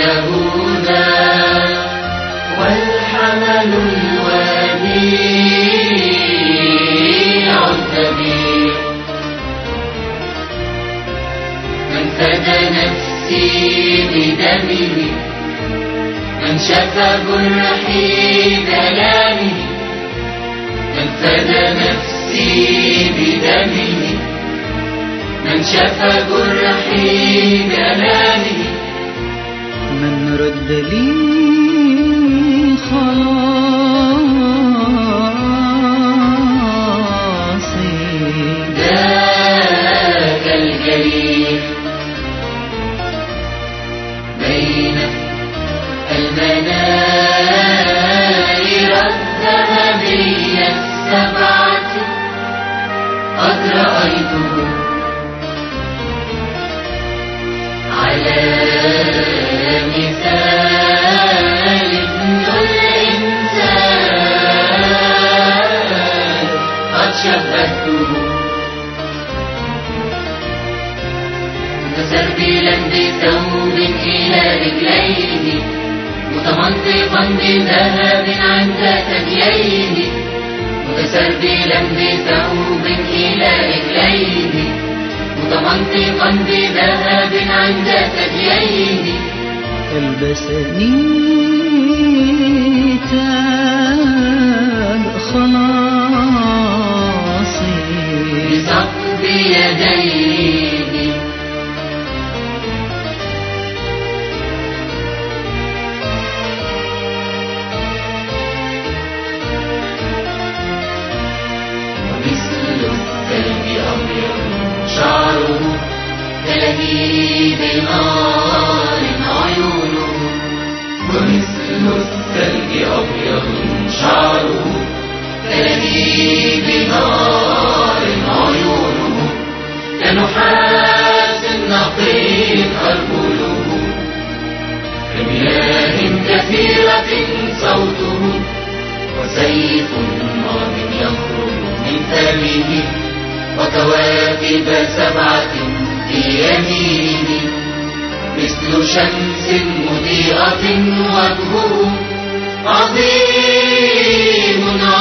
يهوذا والحمل الوديع الذبيح، من فدى نفسي بدمه، من شفى جرحي بآلامه، من فدى نفسي بدمه، من شفى جرحي بآلامه، من رد لي خلاصي، ذاك الجريح بين المناير الذهبية السبعة قد رأيته على مثال ابن الإنسان قد شبهته، متسربلا بثوب إلى رجليه، متمنطقا بذهب عند ثدييه، متسربلا بثوب إلى رجليه، متمنطقا بذهب عند ثدييه، ألبسني تاج خلاصي بثقب يديه، ومثل الثلج أبيض شعره كلهيب نار عيونه، ومثل الثلج أبيض شعره كلهيب نار عيونه، كنحاس نقيض أرجله، كمياه كثيرة صوته، وسيف نار يخرج من فمه، وكواكب سبعة في يمينه، مثل شمس مضيئة وجهه عظيم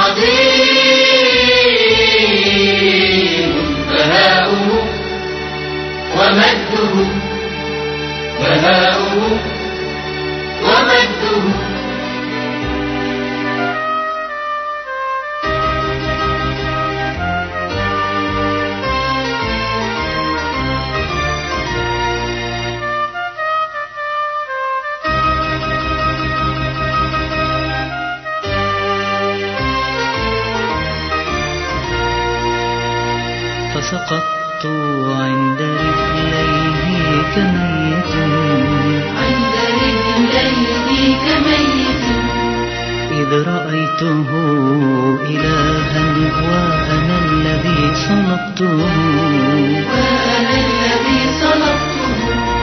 عظيم بهاؤه ومجده، بهاؤه ومجده. فسقطت عند رجليه كميت، عند رجليه كميت، إذ رأيته إلها وأنا الذي صلبته، وأنا الذي صلبته،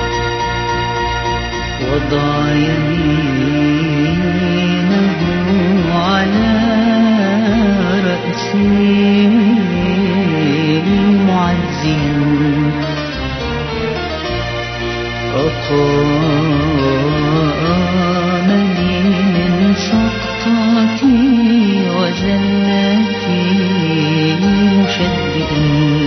وضع يمينه على رأسي معزيا، أقامني من سقطاتي وزلاتي مشددا،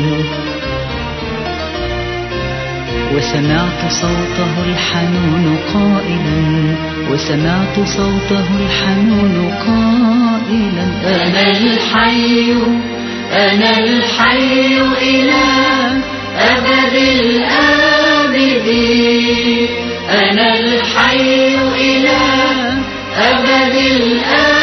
وسمعت صوته الحنون قائلا، وسمعت صوته الحنون قائلا، أنا الحي، أنا الحي إلى أبد الآبدين، أنا الحي إلى أبد الآبدين.